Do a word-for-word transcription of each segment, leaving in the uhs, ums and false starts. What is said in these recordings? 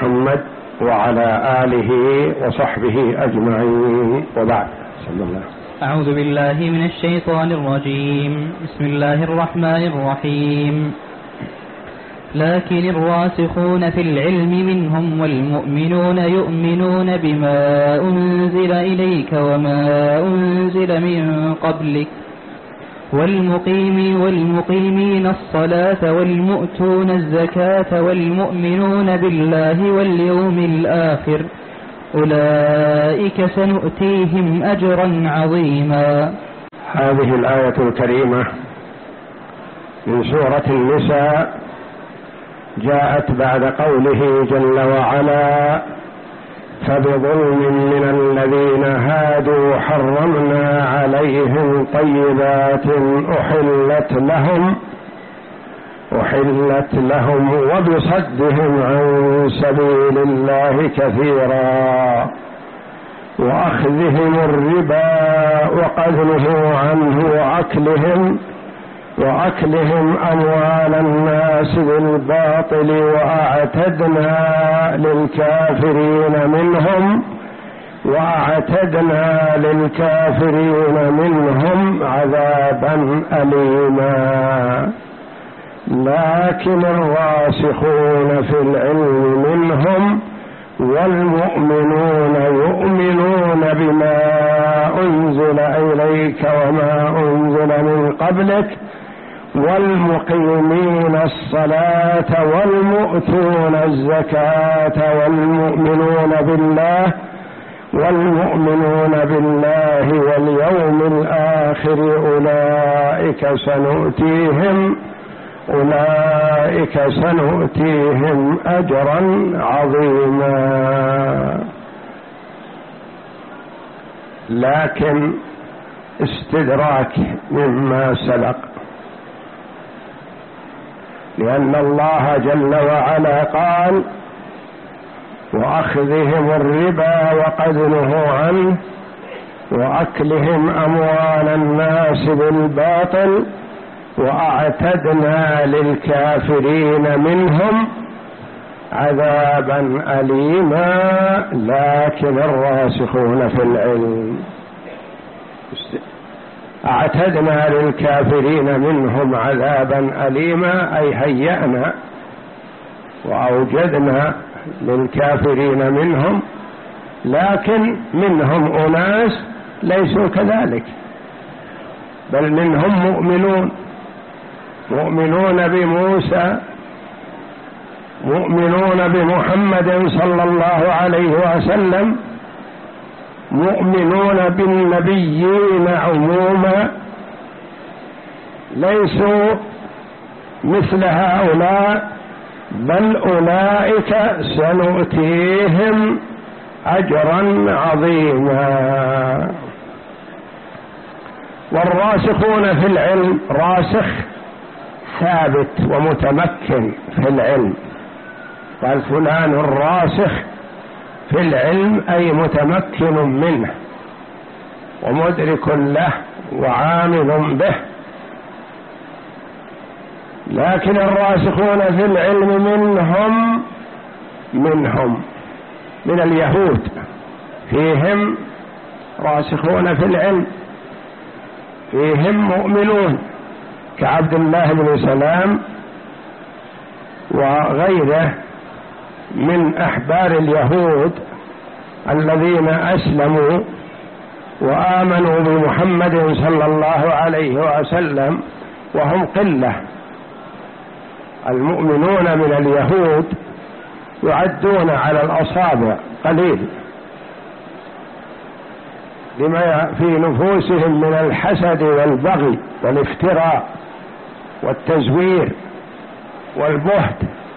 محمد وعلى آله وصحبه أجمعين، وبعد. بسم الله. أعوذ بالله من الشيطان الرجيم. بسم الله الرحمن الرحيم. لكن الراسخون في العلم منهم والمؤمنون يؤمنون بما أنزل إليك وما أنزل من قبلك والمقيم والمقيمين الصلاة والمؤتون الزكاة والمؤمنون بالله واليوم الآخر أولئك سنؤتيهم أجرا عظيما. هذه الآية الكريمة من سورة النساء جاءت بعد قوله جل وعلا: فبظلم من الذين هادوا حرمنا عليهم طيبات أحلت لهم أحلت لهم وبصدهم عن سبيل الله كثيرا وأخذهم الربا وقد نهوا عنه وأكلهم وأكلهم أموال الناس بالباطل وأعتدنا للكافرين منهم وأعتدنا للكافرين منهم عذابا أليما. لكن الراسخون في العلم منهم والمؤمنون يؤمنون بما أنزل إليك وما أنزل من قبلك والمقيمين الصلاة والمؤتون الزكاة والمؤمنون بالله والمؤمنون بالله واليوم الآخر أولئك سنؤتيهم أولئك سنؤتيهم أجرا عظيما. لكن استدراك مما سبق، لأن الله جل وعلا قال: وأخذهم الربا وقد نهوا عنه وأكلهم أموال الناس بالباطل وأعتدنا للكافرين منهم عذابا أليما. لكن الراسخون في العلم، أعتدنا للكافرين منهم عذابا أليما أي هيأنا وأوجدنا للكافرين منهم، لكن منهم أناس ليسوا كذلك، بل منهم مؤمنون مؤمنون بموسى مؤمنون بمحمد صلى الله عليه وسلم مؤمنون بالنبيين عموما، ليسوا مثل هؤلاء، بل أولئك سنؤتيهم أجرا عظيما. والراسخون في العلم، راسخ ثابت ومتمكن في العلم، قال فلان الراسخ في العلم أي متمكن منه ومدرك له وعامل به. لكن الراسخون في العلم منهم منهم من اليهود فيهم راسخون في العلم، فيهم مؤمنون كعبد الله بن سلام وغيره من أحبار اليهود الذين أسلموا وآمنوا بمحمد صلى الله عليه وسلم، وهم قلة. المؤمنون من اليهود يعدون على الأصابع قليل لما في نفوسهم من الحسد والبغي والافتراء والتزوير والبهت،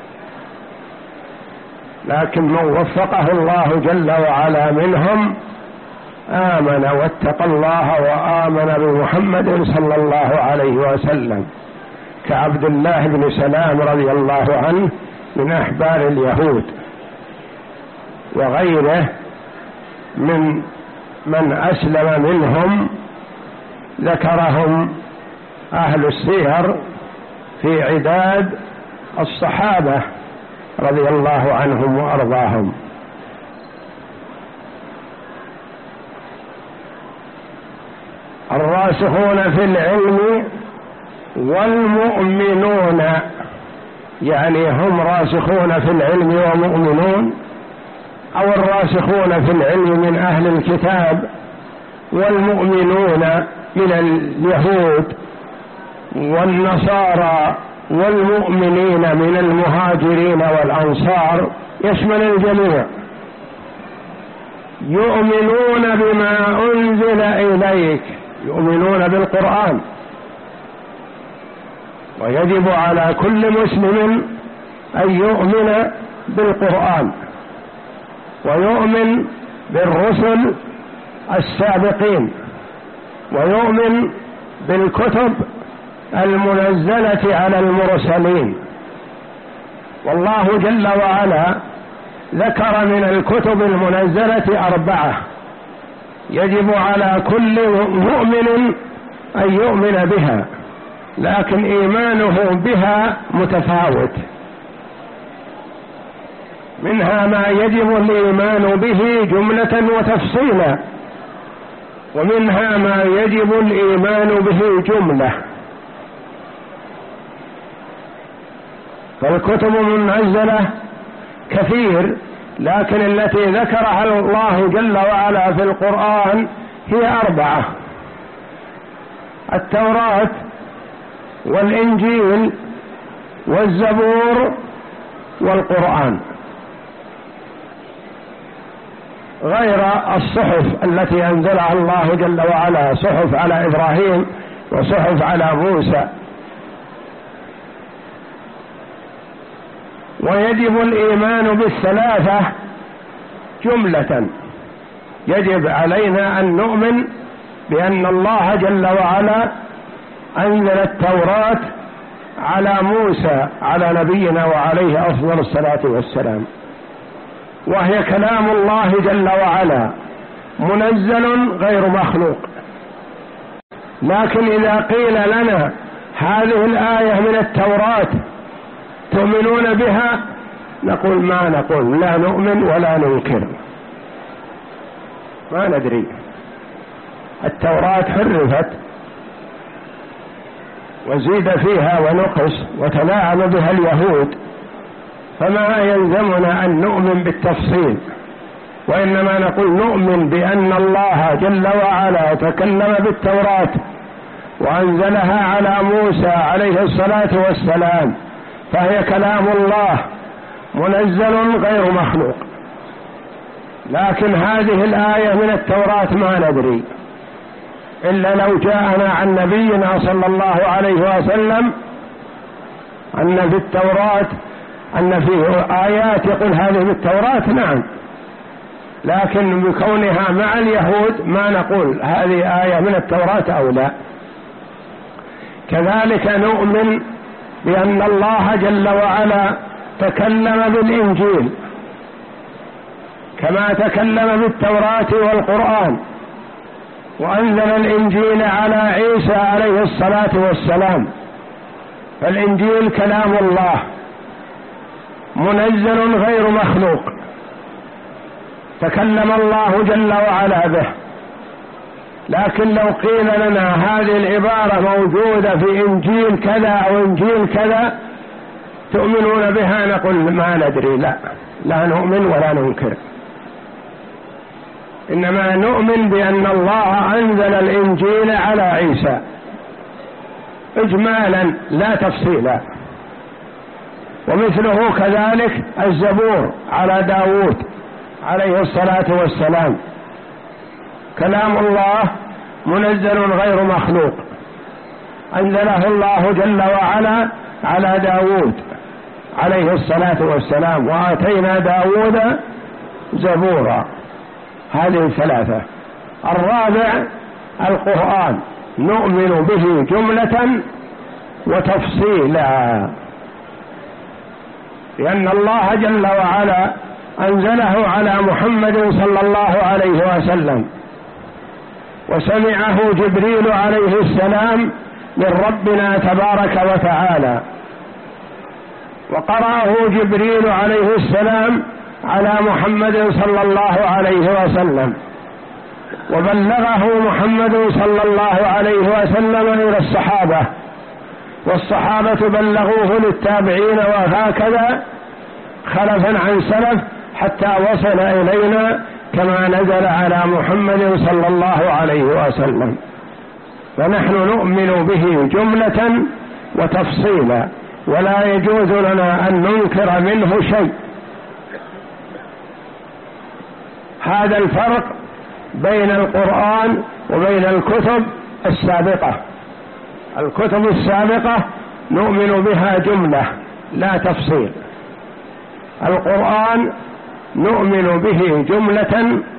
لكن من وفقه الله جل وعلا منهم آمن واتقى الله وآمن بمحمد صلى الله عليه وسلم كعبد الله بن سلام رضي الله عنه من أحبار اليهود وغيره من من أسلم منهم، ذكرهم أهل السير في عداد الصحابة رضي الله عنهم وأرضاهم. الراسخون في العلم والمؤمنون، يعني هم راسخون في العلم ومؤمنون، أو الراسخون في العلم من أهل الكتاب والمؤمنون من اليهود والنصارى والمؤمنين من المهاجرين والأنصار، يشمل الجميع. يؤمنون بما أنزل إليك، يؤمنون بالقرآن، ويجب على كل مسلم أن يؤمن بالقرآن ويؤمن بالرسل السابقين ويؤمن بالكتب المنزلة على المرسلين. والله جل وعلا ذكر من الكتب المنزلة أربعة يجب على كل مؤمن أن يؤمن بها، لكن إيمانه بها متفاوت. منها ما يجب الإيمان به جملة وتفصيلا، ومنها ما يجب الإيمان به جملة. فالكتب المنزلة كثير، لكن التي ذكرها الله جل وعلا في القرآن هي أربعة: التوراة والإنجيل والزبور والقرآن، غير الصحف التي أنزلها الله جل وعلا، صحف على إبراهيم وصحف على موسى. ويجب الإيمان بالثلاثة جملة. يجب علينا أن نؤمن بأن الله جل وعلا أنزل التوراة على موسى على نبينا وعليه أفضل الصلاة والسلام، وهي كلام الله جل وعلا منزل غير مخلوق. لكن إذا قيل لنا هذه الآية من التوراة تؤمنون بها، نقول ما نقول، لا نؤمن ولا ننكر، ما ندري. التوراة حرفت وزيد فيها ونقص وتلاعب بها اليهود، فما يلزمنا أن نؤمن بالتفصيل، وإنما نقول نؤمن بأن الله جل وعلا تكلم بالتوراة وأنزلها على موسى عليه الصلاة والسلام، فهي كلام الله منزل غير مخلوق. لكن هذه الآية من التوراة ما ندري، إلا لو جاءنا عن نبينا صلى الله عليه وسلم أن في التوراة أن فيه آيات يقول هذه من التوراة، نعم، لكن بكونها مع اليهود ما نقول هذه آية من التوراة أو لا. كذلك نؤمن بأن الله جل وعلا تكلم بالإنجيل كما تكلم بالتوراة والقرآن، وأنزل الإنجيل على عيسى عليه الصلاة والسلام. فالإنجيل كلام الله منزل غير مخلوق، تكلم الله جل وعلا به. لكن لو قيل لنا هذه العبارة موجودة في إنجيل كذا أو إنجيل كذا تؤمنون بها، نقول ما ندري، لا لا نؤمن ولا ننكر، إنما نؤمن بأن الله أنزل الإنجيل على عيسى إجمالا لا تفصيلا. ومثله كذلك الزبور على داود عليه الصلاة والسلام، كلام الله منزل غير مخلوق، أنزله الله جل وعلا على داود عليه الصلاة والسلام، وآتينا داود زبورا. هذه ثلاثة. الرابع القرآن، نؤمن به جملة وتفصيلا، لأن الله جل وعلا أنزله على محمد صلى الله عليه وسلم، وسمعه جبريل عليه السلام من ربنا تبارك وتعالى، وقرأه جبريل عليه السلام على محمد صلى الله عليه وسلم، وبلغه محمد صلى الله عليه وسلم إلى الصحابة، والصحابة بلغوه للتابعين، وهكذا خلفا عن سلف حتى وصل إلينا كما نزل على محمد صلى الله عليه وسلم. فنحن نؤمن به جملة وتفصيلا، ولا يجوز لنا أن ننكر منه شيء. هذا الفرق بين القرآن وبين الكتب السابقة. الكتب السابقة نؤمن بها جملة لا تفصيل، القرآن نؤمن به جملة